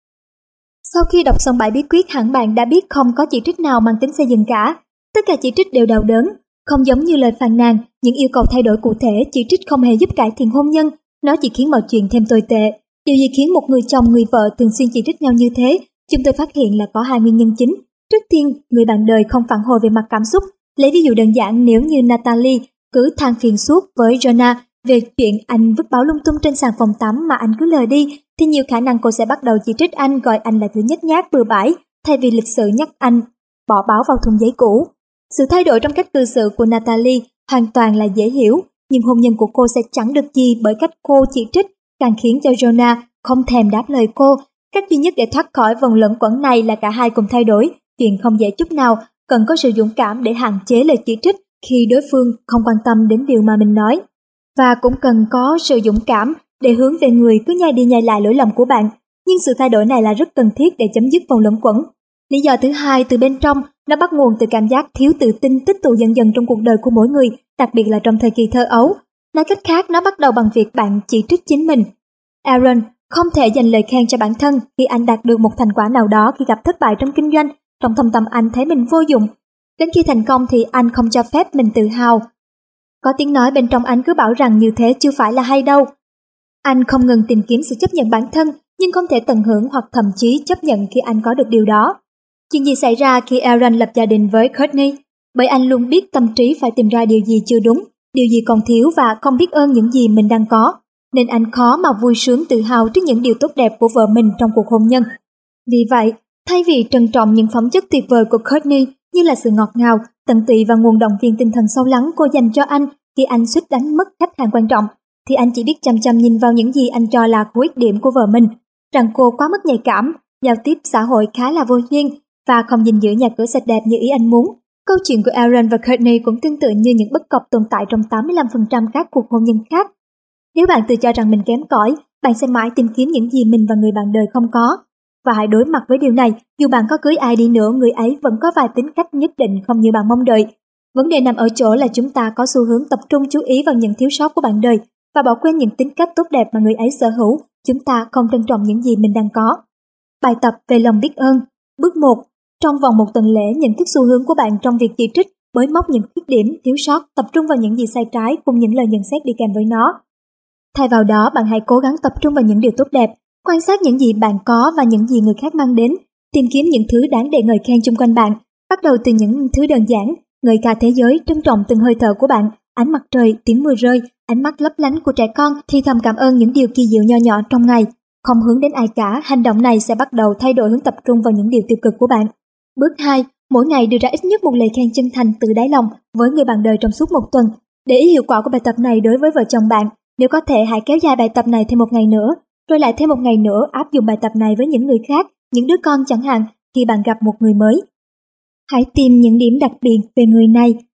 Sau khi đọc xong bài bí quyết, hẳn bạn đã biết không có chỉ trích nào mang tính xây dựng cả. Tất cả chỉ trích đều đau đớn. Không giống như lời phàn nàn, những yêu cầu thay đổi cụ thể, chỉ trích không hề giúp cải thiện hôn nhân. Nó chỉ khiến mọi chuyện thêm tồi tệ. Điều gì khiến một người chồng người vợ thường xuyên chỉ trích nhau như thế? Chúng tôi phát hiện là có hai nguyên nhân chính. Trước tiên, người bạn đời không phản hồi về mặt cảm xúc. Lấy ví dụ đơn giản, nếu như Natalie cứ than phiền suốt với Jonah về chuyện anh vứt báo lung tung trên sàn phòng tắm mà anh cứ lờ đi, thì nhiều khả năng cô sẽ bắt đầu chỉ trích anh, gọi anh là thứ nhếch nhác bừa bãi, thay vì lịch sự nhắc anh bỏ báo vào thùng giấy cũ. Sự thay đổi trong cách cư xử của Natalie hoàn toàn là dễ hiểu, nhưng hôn nhân của cô sẽ chẳng được gì bởi cách cô chỉ trích, càng khiến cho Jonah không thèm đáp lời cô. Cách duy nhất để thoát khỏi vòng luẩn quẩn này là cả hai cùng thay đổi. Chuyện không dễ chút nào, cần có sự dũng cảm để hạn chế lời chỉ trích khi đối phương không quan tâm đến điều mà mình nói. Và cũng cần có sự dũng cảm để hướng về người cứ nhai đi nhai lại lỗi lầm của bạn. Nhưng sự thay đổi này là rất cần thiết để chấm dứt vòng luẩn quẩn. Lý do thứ hai từ bên trong, nó bắt nguồn từ cảm giác thiếu tự tin tích tụ dần dần trong cuộc đời của mỗi người, đặc biệt là trong thời kỳ thơ ấu. Nói cách khác, nó bắt đầu bằng việc bạn chỉ trích chính mình. Aaron không thể dành lời khen cho bản thân khi anh đạt được một thành quả nào đó khi gặp thất bại trong kinh doanh. Trong thâm tâm anh thấy mình vô dụng. Đến khi thành công thì anh không cho phép mình tự hào. Có tiếng nói bên trong anh cứ bảo rằng như thế chưa phải là hay đâu. Anh không ngừng tìm kiếm sự chấp nhận bản thân, nhưng không thể tận hưởng hoặc thậm chí chấp nhận khi anh có được điều đó. Chuyện gì xảy ra khi Aaron lập gia đình với Courtney? Bởi anh luôn biết tâm trí phải tìm ra điều gì chưa đúng, điều gì còn thiếu và không biết ơn những gì mình đang có. Nên anh khó mà vui sướng tự hào trước những điều tốt đẹp của vợ mình trong cuộc hôn nhân. Vì vậy, thay vì trân trọng những phẩm chất tuyệt vời của Courtney như là sự ngọt ngào, tận tụy và nguồn động viên tinh thần sâu lắng cô dành cho anh khi anh suýt đánh mất khách hàng quan trọng, thì anh chỉ biết chăm chăm nhìn vào những gì anh cho là khuyết điểm của vợ mình, rằng cô quá mức nhạy cảm, giao tiếp xã hội khá là vô duyên và không gìn giữ nhà cửa sạch đẹp như ý anh muốn. Câu chuyện của Aaron và Courtney cũng tương tự như những bất cập tồn tại trong tám mươi lăm phần trăm các cuộc hôn nhân khác. Nếu bạn tự cho rằng mình kém cỏi, bạn sẽ mãi tìm kiếm những gì mình và người bạn đời không có. Và hãy đối mặt với điều này, dù bạn có cưới ai đi nữa, người ấy vẫn có vài tính cách nhất định không như bạn mong đợi. Vấn đề nằm ở chỗ là chúng ta có xu hướng tập trung chú ý vào những thiếu sót của bạn đời và bỏ quên những tính cách tốt đẹp mà người ấy sở hữu. Chúng ta không trân trọng những gì mình đang có. Bài tập về lòng biết ơn. Bước một. Trong vòng một tuần lễ, nhận thức xu hướng của bạn trong việc chỉ trích, bới móc những khuyết điểm, thiếu sót, tập trung vào những gì sai trái cùng những lời nhận xét đi kèm với nó. Thay vào đó, bạn hãy cố gắng tập trung vào những điều tốt đẹp, quan sát những gì bạn có và những gì người khác mang đến, tìm kiếm những thứ đáng để ngợi khen chung quanh bạn, bắt đầu từ những thứ đơn giản, ngợi ca thế giới, trân trọng từng hơi thở của bạn, ánh mặt trời, tiếng mưa rơi, ánh mắt lấp lánh của trẻ con, thì thầm cảm ơn những điều kỳ diệu nho nhỏ trong ngày. Không hướng đến ai cả, hành động này sẽ bắt đầu thay đổi hướng tập trung vào những điều tiêu cực của bạn. Bước hai. Mỗi ngày đưa ra ít nhất một lời khen chân thành từ đáy lòng với người bạn đời trong suốt một tuần. Để ý hiệu quả của bài tập này đối với vợ chồng bạn, nếu có thể hãy kéo dài bài tập này thêm một ngày nữa, rồi lại thêm một ngày nữa áp dụng bài tập này với những người khác, những đứa con chẳng hạn, khi bạn gặp một người mới. Hãy tìm những điểm đặc biệt về người này.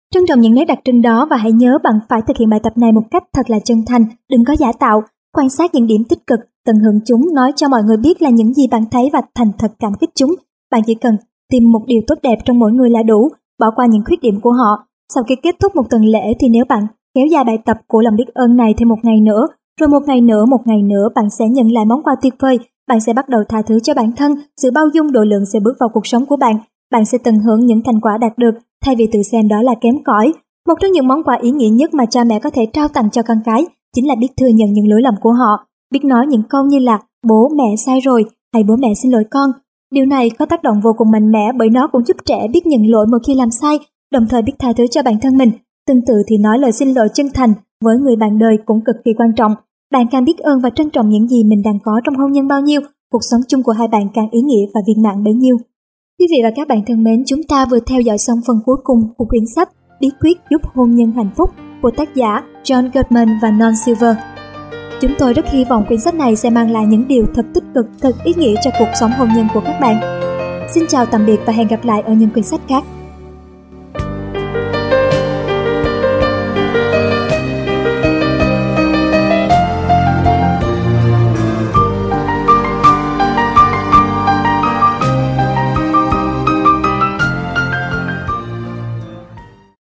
Trân trọng những nét đặc trưng đó và hãy nhớ bạn phải thực hiện bài tập này một cách thật là chân thành, đừng có giả tạo, quan sát những điểm tích cực, tận hưởng chúng, nói cho mọi người biết là những gì bạn thấy và thành thật cảm kích chúng. Bạn chỉ cần tìm một điều tốt đẹp trong mỗi người là đủ, bỏ qua những khuyết điểm của họ. Sau khi kết thúc một tuần lễ thì nếu bạn kéo dài bài tập của lòng biết ơn này thêm một ngày nữa, rồi một ngày nữa, một ngày nữa, bạn sẽ nhận lại món quà tuyệt vời. Bạn sẽ bắt đầu tha thứ cho bản thân, sự bao dung độ lượng sẽ bước vào cuộc sống của bạn. Bạn sẽ tận hưởng những thành quả đạt được thay vì tự xem đó là kém cỏi. Một trong những món quà ý nghĩa nhất mà cha mẹ có thể trao tặng cho con cái chính là biết thừa nhận những lỗi lầm của họ, biết nói những câu như là bố mẹ sai rồi hay bố mẹ xin lỗi con. Điều này có tác động vô cùng mạnh mẽ bởi nó cũng giúp trẻ biết nhận lỗi mỗi khi làm sai, đồng thời biết tha thứ cho bản thân mình. Tương tự thì nói lời xin lỗi chân thành với người bạn đời cũng cực kỳ quan trọng. Bạn càng biết ơn và trân trọng những gì mình đang có trong hôn nhân bao nhiêu, cuộc sống chung của hai bạn càng ý nghĩa và viên mãn bấy nhiêu. Quý vị và các bạn thân mến, chúng ta vừa theo dõi xong phần cuối cùng của quyển sách Bí quyết giúp hôn nhân hạnh phúc của tác giả John Gottman và Non Silver. Chúng tôi rất hy vọng quyển sách này sẽ mang lại những điều thật tích cực, thật ý nghĩa cho cuộc sống hôn nhân của các bạn. Xin chào tạm biệt và hẹn gặp lại ở những quyển sách khác.